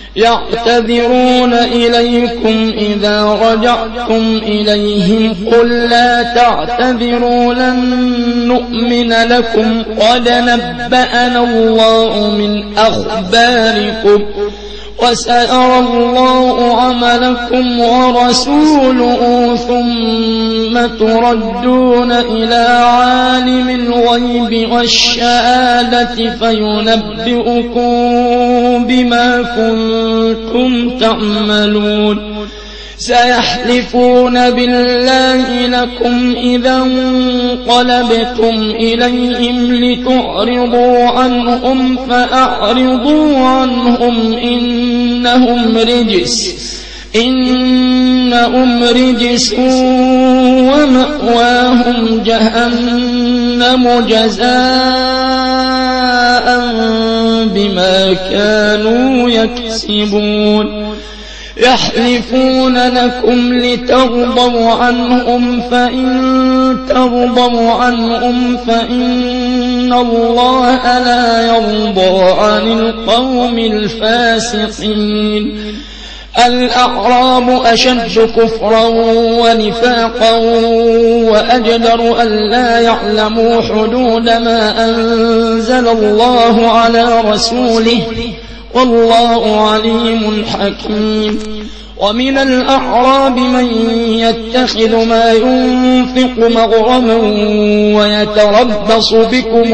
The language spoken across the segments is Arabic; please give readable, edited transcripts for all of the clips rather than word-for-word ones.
يعتذرون إليكم إذا رجعتم إليهم قل لا تعتذروا لن نؤمن لكم قد نبأنا الله من أخباركم وسيرى الله عملكم ورسوله ثم تردون إلى عالم الغيب والشهادة فينبئكم بما كنتم تعملون سيحلفون بالله لكم إذا انقلبتم إليهم لتعرضوا عنهم فأعرضوا عنهم إنهم رجس ومأواهم جهنم جزاء بما كانوا يكسبون يحلفون لكم لترضوا عنهم فإن ترضوا عنهم فإن الله لا يرضى عن القوم الفاسقين الأعراب أشد كفرا ونفاقا وأجدر ألا يعلموا حدود ما أنزل الله على رسوله والله عليم حكيم ومن الأعراب من يتخذ ما ينفق مغرما ويتربص بكم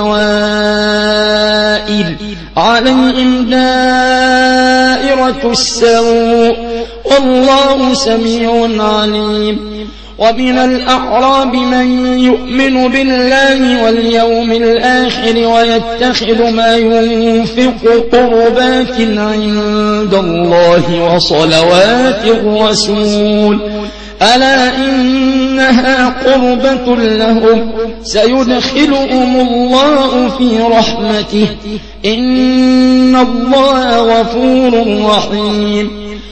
الدوائر عليهم دائرة السوء والله سميع عليم ومن الأعراب من يؤمن بالله واليوم الآخر ويتخذ ما ينفق قربات عند الله وصلوات الرسول ألا إنها قربة لهم سيدخلهم الله في رحمته إن الله غفور رحيم